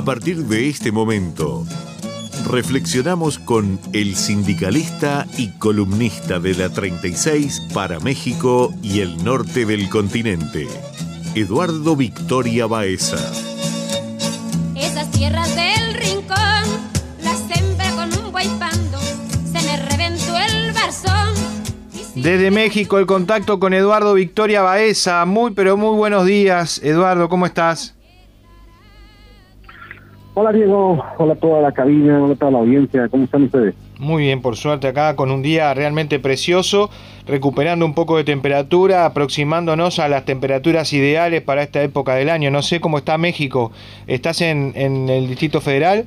A partir de este momento, reflexionamos con el sindicalista y columnista de la 36 para México y el norte del continente, Eduardo Victoria Baeza. Esas tierras del rincón las sembré con un guaypando, se me reventó el barzón. Desde México el contacto con Eduardo Victoria Baeza. Muy buenos días, Eduardo, ¿cómo estás? Hola Diego, hola a toda la cabina, hola a toda la audiencia, ¿cómo están ustedes? Muy bien, por suerte acá con un día realmente precioso, recuperando un poco de temperatura, aproximándonos a las temperaturas ideales para esta época del año. No sé cómo está México, ¿estás en el Distrito Federal?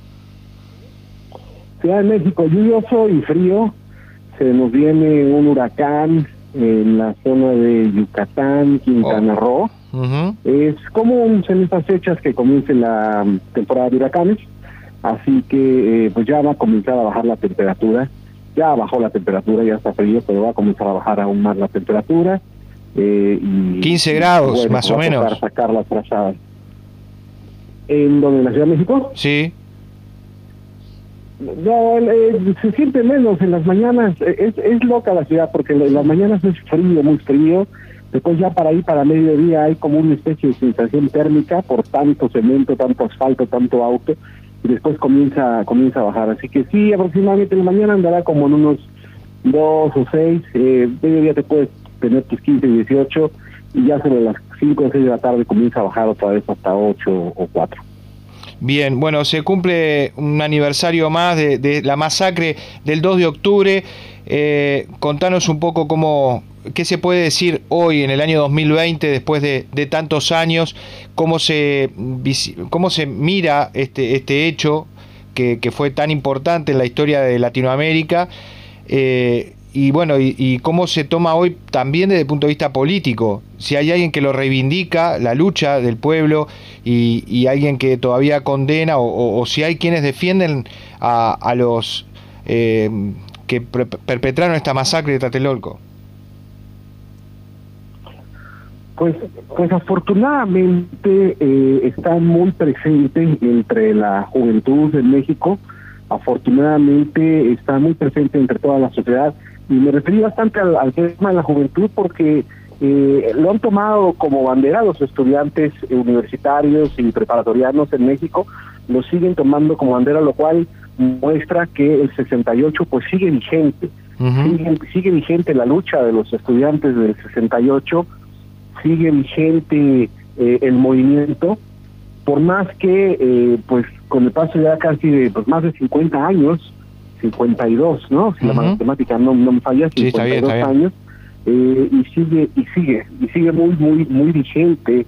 Ciudad de México, lluvioso y frío, se nos viene un huracán en la zona de Yucatán, Quintana Roo. Uh-huh. Es común en estas fechas que comience la temporada de huracanes, así que pues ya va a comenzar a bajar la temperatura. Ya bajó la temperatura, ya está frío, pero va a comenzar a bajar aún más la temperatura. Y 15 grados, bueno, más o menos. Para sacar las trazadas. ¿En donde? ¿En la Ciudad de México? Sí. No, se siente menos en las mañanas. Es loca la ciudad porque en las mañanas es frío, muy frío. Después ya para ahí, para mediodía, hay como una especie de sensación térmica por tanto cemento, tanto asfalto, tanto auto, y después comienza a bajar. Así que sí, aproximadamente en la mañana andará como en unos 2 o 6, mediodía te puedes tener tus 15, 18, y ya sobre las 5 o 6 de la tarde comienza a bajar otra vez hasta 8 o 4. Bien, bueno, se cumple un aniversario más de la masacre del 2 de octubre. Contanos un poco qué se puede decir hoy en el año 2020, después de tantos años, cómo se mira este hecho que fue tan importante en la historia de Latinoamérica, y bueno, y cómo se toma hoy también desde el punto de vista político, si hay alguien que lo reivindica, la lucha del pueblo, y alguien que todavía condena, o si hay quienes defienden a los que perpetraron esta masacre de Tlatelolco. Pues afortunadamente está muy presente entre la juventud en México. Afortunadamente está muy presente entre toda la sociedad, y me referí bastante al tema de la juventud porque lo han tomado como bandera los estudiantes universitarios y preparatorianos en México, lo siguen tomando como bandera, lo cual muestra que el 68 pues sigue vigente. Uh-huh. Sigue vigente la lucha de los estudiantes del 68, sigue vigente el movimiento, por más que pues con el paso ya casi de más de 50 años, 52, ¿no? Si la matemática no me falla, 52 sí, está bien. años, y sigue muy vigente.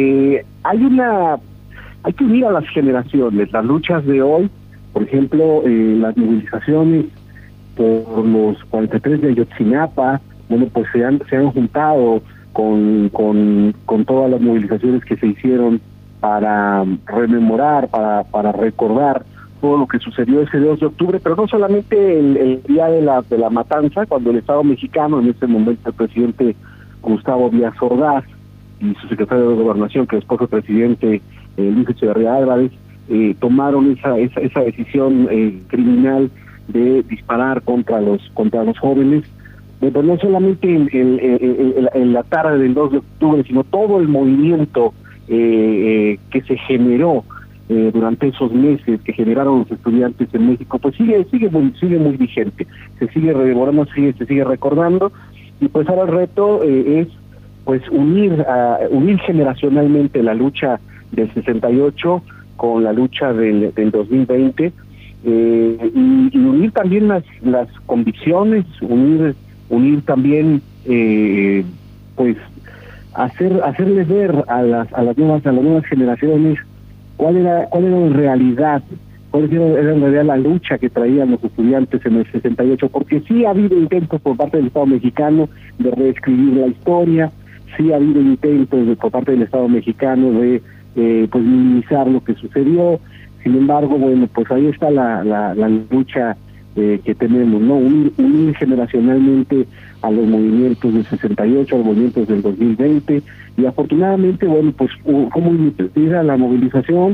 Hay que unir a las generaciones, las luchas de hoy, por ejemplo, las movilizaciones por los 43 de Ayotzinapa, bueno, pues se han juntado con todas las movilizaciones que se hicieron para rememorar, para recordar todo lo que sucedió ese 2 de octubre, pero no solamente el día de la matanza, cuando el Estado mexicano, en ese momento el presidente Gustavo Díaz Ordaz y su secretario de Gobernación, que después fue presidente Luis Echeverría Álvarez, tomaron esa decisión criminal de disparar contra los jóvenes. Pero no solamente en la tarde del 2 de octubre, sino todo el movimiento que se generó durante esos meses, que generaron los estudiantes en México, pues sigue muy vigente, se sigue rememorando, se sigue recordando, y pues ahora el reto es pues unir generacionalmente la lucha del 68 con la lucha del 2020, y unir también las convicciones, unir también pues hacerle ver a las nuevas generaciones cuál era en realidad la lucha que traían los estudiantes en el 68, porque sí ha habido intentos por parte del Estado mexicano de reescribir la historia, sí ha habido intentos por parte del Estado mexicano de pues minimizar lo que sucedió. Sin embargo, bueno, pues ahí está la lucha que tenemos, ¿no? Unir generacionalmente a los movimientos del 68, a los movimientos del 2020, y afortunadamente, bueno, pues como iniciativa la movilización,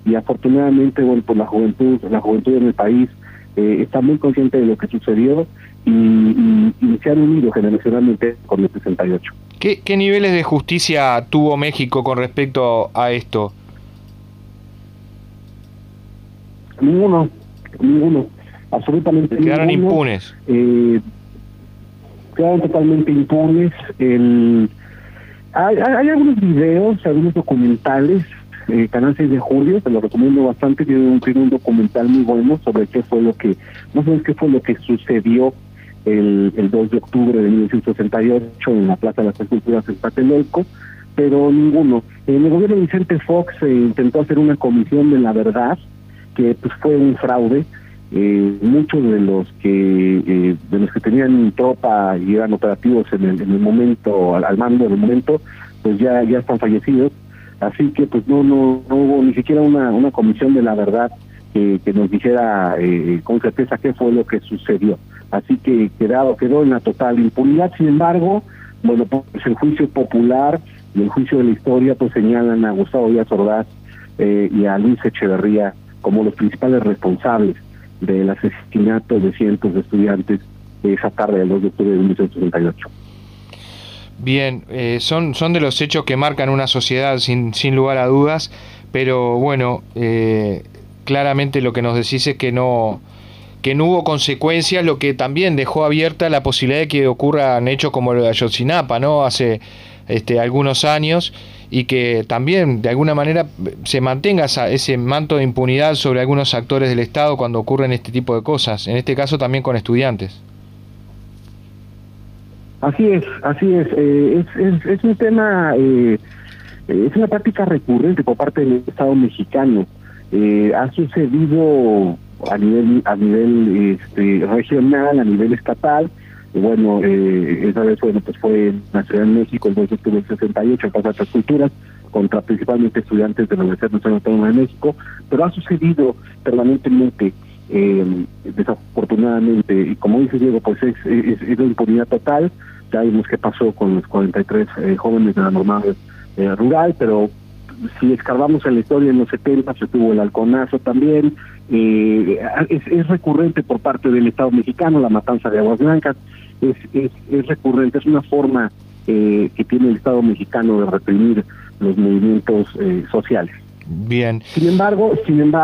y afortunadamente, bueno, pues la juventud en el país está muy consciente de lo que sucedió y se han unido generacionalmente con el 68. ¿Qué niveles de justicia tuvo México con respecto a esto? Ninguno, absolutamente quedaron ninguno. Impunes. Quedaron totalmente impunes. Hay algunos videos, algunos documentales. Canal 6 de Julio, te lo recomiendo bastante, tiene un documental muy bueno sobre qué fue lo que sucedió el 2 de octubre de 1968 en la Plaza de las Tres Culturas en Tlatelolco, pero ninguno. En el gobierno de Vicente Fox intentó hacer una comisión de la verdad, que pues fue un fraude. Muchos de los que tenían tropa y eran operativos en el momento, al mando del momento, pues ya están fallecidos. Así que pues no hubo ni siquiera una comisión de la verdad que nos dijera con certeza qué fue lo que sucedió. Así que quedó en la total impunidad. Sin embargo, bueno, pues el juicio popular y el juicio de la historia pues señalan a Gustavo Díaz Ordaz y a Luis Echeverría como los principales responsables del asesinato de cientos de estudiantes esa tarde del 2 de octubre de 1968. Bien, son de los hechos que marcan una sociedad sin lugar a dudas, pero bueno, claramente lo que nos decís es que no hubo consecuencias, lo que también dejó abierta la posibilidad de que ocurran hechos como lo de Ayotzinapa, ¿no? Hace algunos años, y que también de alguna manera se mantenga ese manto de impunidad sobre algunos actores del Estado cuando ocurren este tipo de cosas, en este caso también con estudiantes. Así es. Es un tema, es una práctica recurrente por parte del Estado mexicano. Ha sucedido a nivel regional, a nivel estatal. Bueno, esa vez pues fue en la Ciudad de México el 2 de octubre del 68, en Plaza de las Culturas, contra principalmente estudiantes de la Universidad Nacional Autónoma de México, pero ha sucedido permanentemente. Desafortunadamente, y como dice Diego, pues es la impunidad total. Ya vimos qué pasó con los 43 jóvenes de la normal rural, pero si escarbamos en la historia, en los 70 se tuvo el halconazo también. Es recurrente por parte del Estado mexicano la matanza de Aguas Blancas. Es recurrente, es una forma que tiene el Estado mexicano de reprimir los movimientos sociales. Bien. Sin embargo,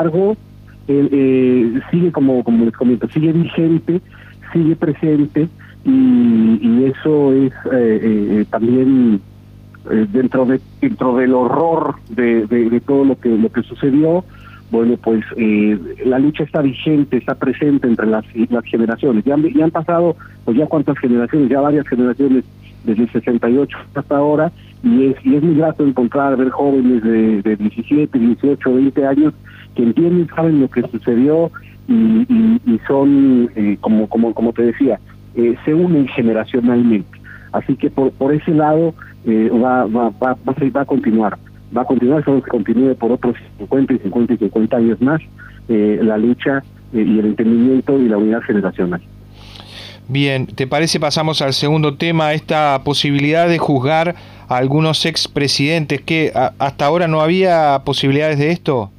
sigue, como les comento, sigue vigente, sigue presente, y eso es también dentro del horror de todo lo que sucedió. Bueno, pues la lucha está vigente, está presente entre las generaciones. Ya han pasado, pues ya cuántas generaciones, ya varias generaciones desde el 68 hasta ahora, y es muy grato ver jóvenes de 17, 18, 20 años que entienden, saben lo que sucedió y son, como te decía, se unen generacionalmente. Así que por ese lado va a continuar. Esperamos que continúe por otros 50 años más la lucha y el entendimiento y la unidad generacional. Bien, ¿te parece pasamos al segundo tema, esta posibilidad de juzgar a algunos expresidentes? ¿Que hasta ahora no había posibilidades de esto?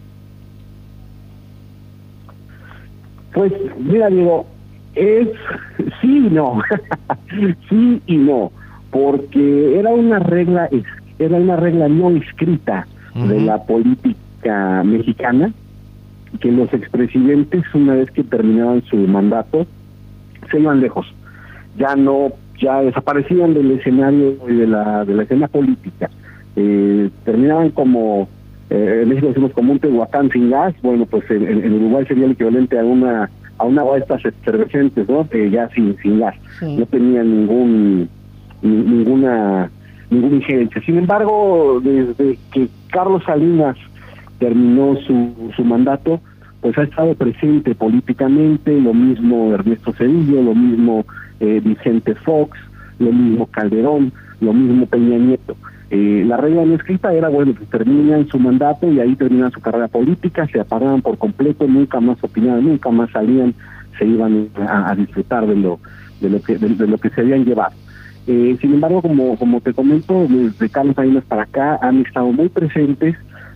Pues mira, Diego, es sí y no. Sí y no, porque era una regla no escrita de la política mexicana, que los expresidentes, una vez que terminaban su mandato, se iban lejos, ya desaparecían del escenario y de la escena política. Terminaban como en México decimos como un Tehuacán sin gas. Bueno, pues en Uruguay sería el equivalente a una de estas efervescentes, ¿no? Ya sin gas. Sí. No tenían ninguna injerencia. Sin embargo, desde que Carlos Salinas terminó su mandato, pues ha estado presente políticamente, lo mismo Ernesto Zedillo, lo mismo Vicente Fox, lo mismo Calderón, lo mismo Peña Nieto. La regla no escrita era, bueno, pues terminan su mandato y ahí terminan su carrera política, se apagaban por completo, nunca más opinaban, nunca más salían, se iban a disfrutar de lo que se habían llevado. Sin embargo, como te comento, desde Carlos Salinas para acá han estado muy presentes,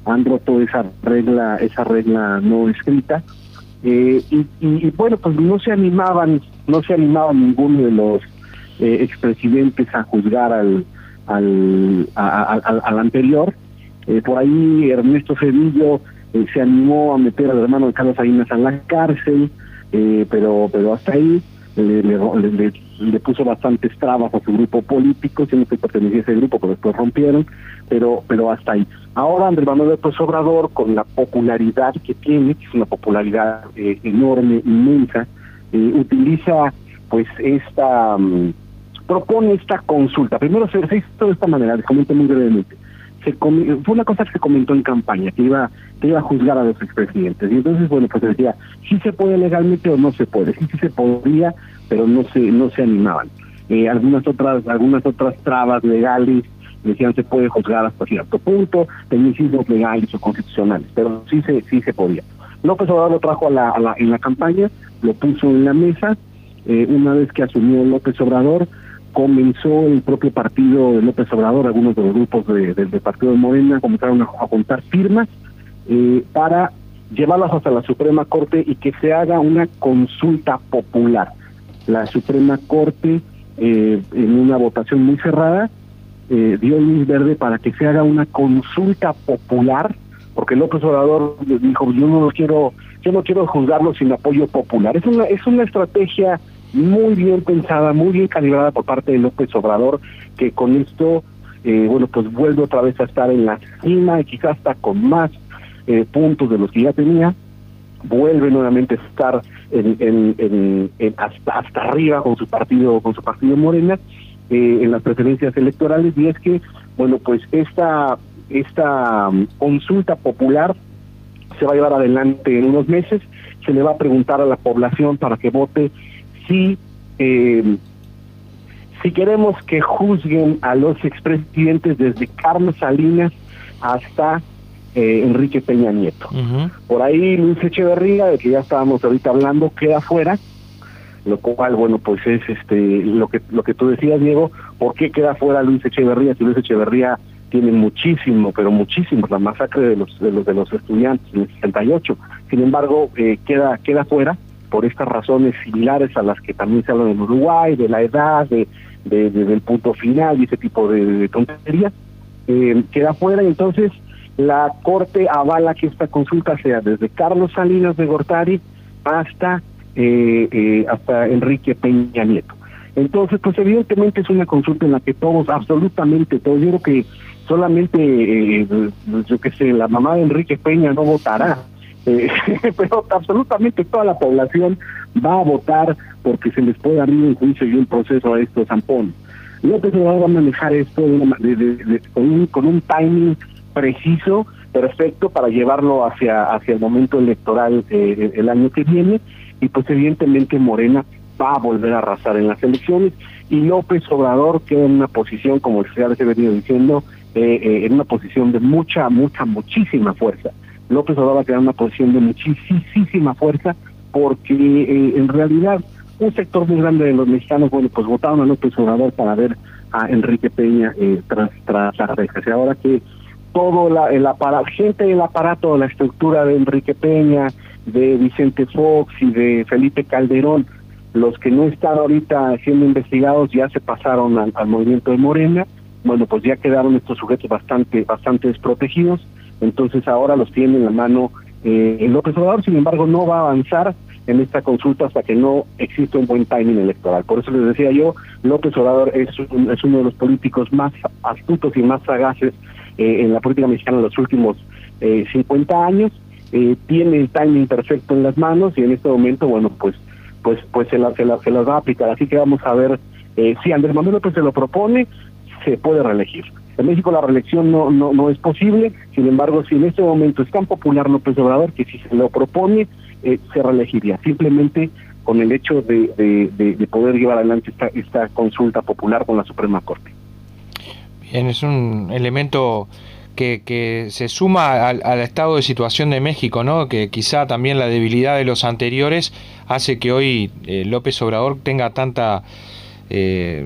han roto esa regla no escrita, y bueno, pues no se animaban ninguno de los expresidentes a juzgar al anterior. Por ahí Ernesto Zedillo se animó a meter al hermano de Carlos Salinas a la cárcel, pero hasta ahí le puso bastantes trabas a su grupo político, siendo que pertenecía a ese grupo, pero después rompieron, pero hasta ahí. Ahora Andrés Manuel López Obrador, con la popularidad que tiene, que es una popularidad enorme, inmensa, utiliza pues propone esta consulta. Primero se hizo de esta manera, les comento muy brevemente. Fue una cosa que se comentó en campaña, que iba a juzgar a los expresidentes. Y entonces, bueno, pues decía, sí se puede legalmente o no se puede. Sí se podría, pero no se animaban. Algunas otras trabas legales decían se puede juzgar hasta cierto punto, tecnicismos legales o constitucionales, pero sí se podía. López Obrador lo trajo en la campaña, lo puso en la mesa. Una vez que asumió López Obrador, comenzó el propio partido de López Obrador, algunos de los grupos del partido de Morena comenzaron a juntar firmas para llevarlas hasta la Suprema Corte y que se haga una consulta popular. La Suprema Corte, en una votación muy cerrada, dio luz verde para que se haga una consulta popular, porque López Obrador dijo, yo no quiero juzgarlo sin apoyo popular. Es una estrategia muy bien pensada, muy bien calibrada por parte de López Obrador, que con esto, bueno, pues vuelve otra vez a estar en la cima y quizás hasta con más puntos de los que ya tenía, vuelve nuevamente a estar hasta arriba con su partido Morena, en las preferencias electorales. Y es que, bueno, pues esta consulta popular se va a llevar adelante en unos meses. Se le va a preguntar a la población para que vote si queremos que juzguen a los expresidentes desde Carlos Salinas hasta Enrique Peña Nieto. Uh-huh. Por ahí Luis Echeverría, de que ya estábamos ahorita hablando, queda fuera, lo cual, bueno, pues es lo que tú decías, Diego. ¿Por qué queda fuera Luis Echeverría? Si Luis Echeverría tiene muchísimo, la masacre de los estudiantes en el 68. Sin embargo, queda fuera por estas razones similares a las que también se hablan en Uruguay, de la edad, del punto final y ese tipo de tonterías. Queda fuera, y entonces la Corte avala que esta consulta sea desde Carlos Salinas de Gortari hasta Enrique Peña Nieto. Entonces, pues evidentemente es una consulta en la que todos, absolutamente todos, yo creo que solamente, la mamá de Enrique Peña no votará, pero absolutamente toda la población va a votar porque se les puede abrir un juicio y un proceso a estos zampones. López Obrador va a manejar esto con un timing preciso, perfecto, para llevarlo hacia el momento electoral el año que viene, y pues evidentemente Morena va a volver a arrasar en las elecciones, y López Obrador queda en una posición, como ya les he venido diciendo, en una posición de muchísima fuerza. López Obrador va a quedar en una posición de muchísima fuerza, porque en realidad un sector muy grande de los mexicanos, bueno, pues votaron a López Obrador para ver a Enrique Peña tras las rejas. Y ahora que todo gente del aparato, la estructura de Enrique Peña, de Vicente Fox y de Felipe Calderón, los que no están ahorita siendo investigados ya se pasaron al movimiento de Morena. Bueno, pues ya quedaron estos sujetos bastante desprotegidos. Entonces ahora los tiene en la mano López Obrador. Sin embargo, no va a avanzar en esta consulta hasta que no exista un buen timing electoral. Por eso les decía yo, López Obrador es uno de los políticos más astutos y más sagaces en la política mexicana en los últimos 50 años. Tiene el timing perfecto en las manos, y en este momento, bueno, pues se las va a aplicar. Así que vamos a ver si Andrés Manuel López se lo propone, se puede reelegir. En México la reelección no es posible. Sin embargo, si en este momento es tan popular López Obrador que si se lo propone, se reelegiría, simplemente con el hecho de poder llevar adelante esta consulta popular con la Suprema Corte. Bien, es un elemento que se suma al estado de situación de México, ¿no? Que quizá también la debilidad de los anteriores hace que hoy López Obrador tenga tanta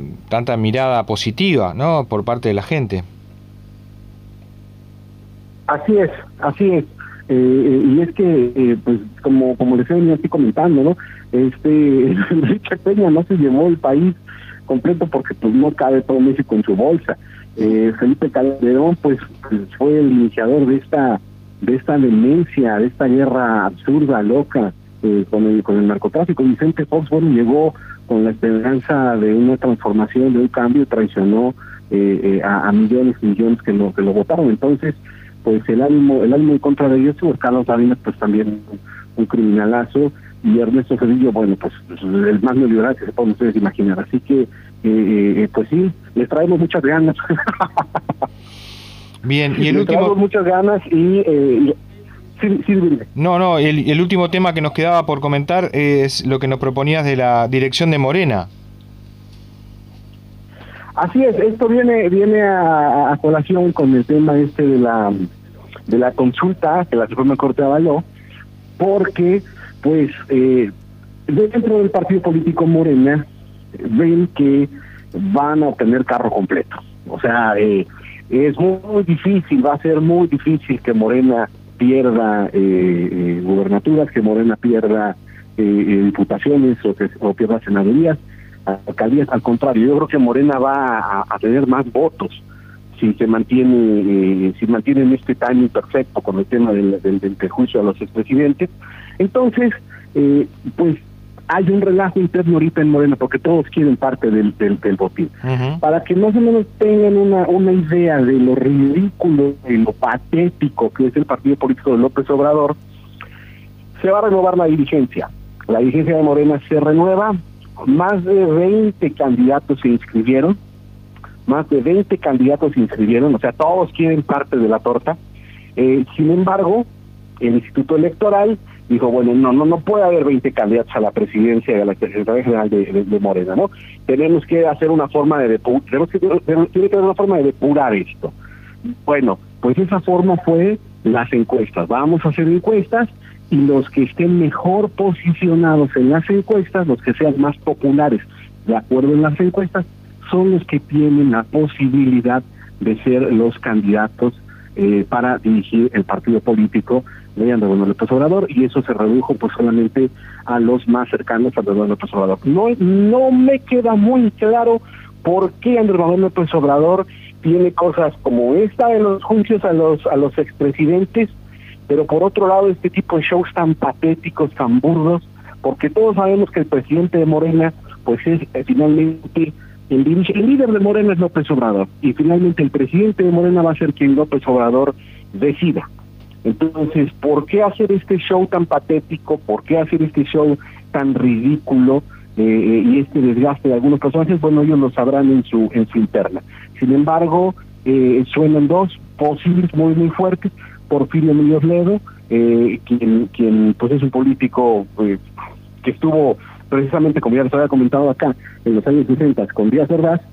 mirada positiva, ¿no?, por parte de la gente. Así es, así es. Y es que, pues, como les he venido aquí comentando, ¿no? Enrique Peña no se llevó el país completo porque pues no cabe todo México en su bolsa. Felipe Calderón, pues fue el iniciador de esta demencia, de esta guerra absurda, loca, con el narcotráfico. Vicente Fox, bueno, llegó con la esperanza de una transformación, de un cambio, traicionó a millones y millones que lo votaron. Entonces, pues el ánimo en contra de ellos, pues Carlos Salinas, pues también un criminalazo, y Ernesto Zedillo, bueno, pues el más neoliberal que se pueden ustedes imaginar. Así que, pues sí, les traemos muchas ganas. Bien, y el les último... traemos muchas ganas y... sí, dime. No, el último tema que nos quedaba por comentar es lo que nos proponías de la dirección de Morena. Así es, esto viene a colación con el tema de la consulta que la Suprema Corte avaló, porque pues dentro del partido político Morena ven que van a obtener carro completo. O sea, es muy difícil, va a ser muy difícil que Morena pierda gubernaturas, que Morena pierda diputaciones o pierda senadurías, alcaldías. Al contrario, yo creo que Morena va a tener más votos si se mantiene en este timing perfecto con el tema del juicio a los expresidentes. Entonces, pues hay un relajo interno ahorita en Morena porque todos quieren parte del botín. Uh-huh. Para que más o menos tengan una idea de lo ridículo, de lo patético que es el partido político de López Obrador, se va a renovar la dirigencia. La dirigencia de Morena se renueva. Más de 20 candidatos se inscribieron, o sea, todos quieren parte de la torta. Sin embargo, el Instituto Electoral dijo, bueno, no puede haber 20 candidatos a la presidencia de la Secretaría General de Morena, ¿no? Tenemos que hacer una forma de depurar esto. Bueno, pues esa forma fue las encuestas. Vamos a hacer encuestas y los que estén mejor posicionados en las encuestas, los que sean más populares de acuerdo en las encuestas, son los que tienen la posibilidad de ser los candidatos para dirigir el partido político de Andrés Manuel López Obrador, y eso se redujo pues solamente a los más cercanos a Andrés Manuel López Obrador. No me queda muy claro por qué Andrés Manuel López Obrador tiene cosas como esta de los juicios a los expresidentes, pero por otro lado este tipo de shows tan patéticos, tan burdos, porque todos sabemos que el presidente de Morena pues es finalmente el líder de Morena es López Obrador, y finalmente el presidente de Morena va a ser quien López Obrador decida. Entonces, ¿por qué hacer este show tan patético? ¿Por qué hacer este show tan ridículo y este desgaste de algunos personajes? Bueno, ellos lo sabrán en su interna. Sin embargo, suenan dos posibles muy fuertes. Porfirio Muñoz Ledo, quien pues es un político que estuvo precisamente, como ya les había comentado acá, en los años 60 con Díaz Ordaz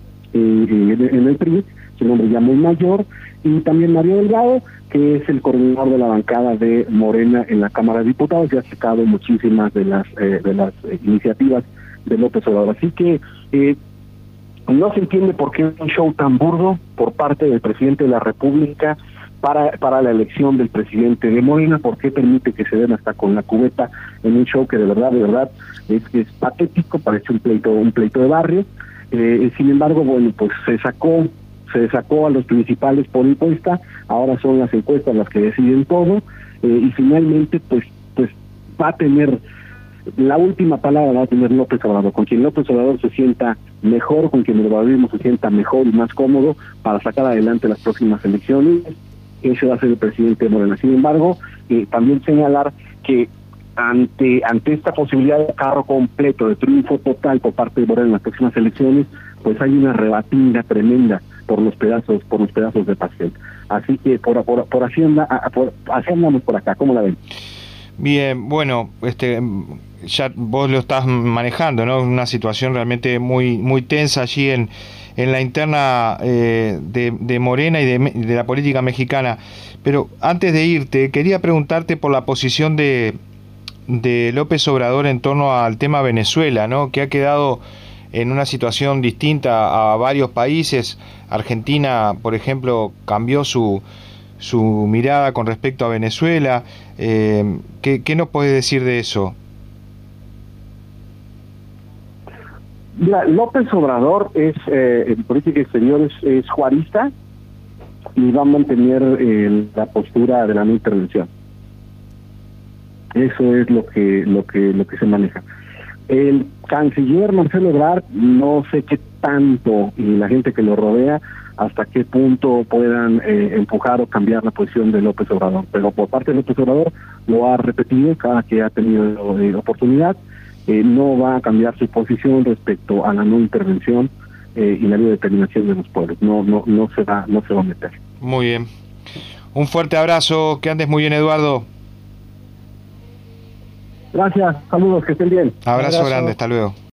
en el PRI, su nombre ya muy mayor, y también Mario Delgado, que es el coordinador de la bancada de Morena en la Cámara de Diputados, y ha sacado muchísimas de las iniciativas de López Obrador. Así que no se entiende por qué un show tan burdo por parte del presidente de la República para la elección del presidente de Morena. ¿Por qué permite que se den hasta con la cubeta en un show que de verdad es patético? Parece un pleito de barrio. Sin embargo, bueno, pues se sacó a los principales por encuesta. Ahora son las encuestas las que deciden todo, y finalmente pues va a tener la última palabra, va a tener López Obrador. Con quien López Obrador se sienta mejor, con quien el obradorismo se sienta mejor y más cómodo para sacar adelante las próximas elecciones, ese va a ser el presidente de Morena. Sin embargo, también señalar que ante esta posibilidad de carro completo, de triunfo total por parte de Morena en las próximas elecciones, pues hay una rebatinga tremenda por los pedazos de pastel. Así que por así andamos por acá. ¿Cómo la ven? Bien, bueno, ya vos lo estás manejando, ¿no? Una situación realmente muy tensa allí en la interna de Morena y de la política mexicana. Pero antes de irte, quería preguntarte por la posición de López Obrador en torno al tema Venezuela, ¿no? Que ha quedado en una situación distinta a varios países. Argentina, por ejemplo, cambió su su mirada con respecto a Venezuela. ¿Qué nos puede decir de eso? Mira, López Obrador es en política exterior es juarista y va a mantener la postura de la no intervención. Eso es lo que se maneja. El canciller Marcelo Ebrard, no sé qué tanto, y la gente que lo rodea, hasta qué punto puedan empujar o cambiar la posición de López Obrador. Pero por parte de López Obrador lo ha repetido cada que ha tenido oportunidad. No va a cambiar su posición respecto a la no intervención y la libre determinación de los pueblos. No se va a meter. Muy bien. Un fuerte abrazo, que andes muy bien, Eduardo. Gracias, saludos, que estén bien. Abrazo grande, hasta luego.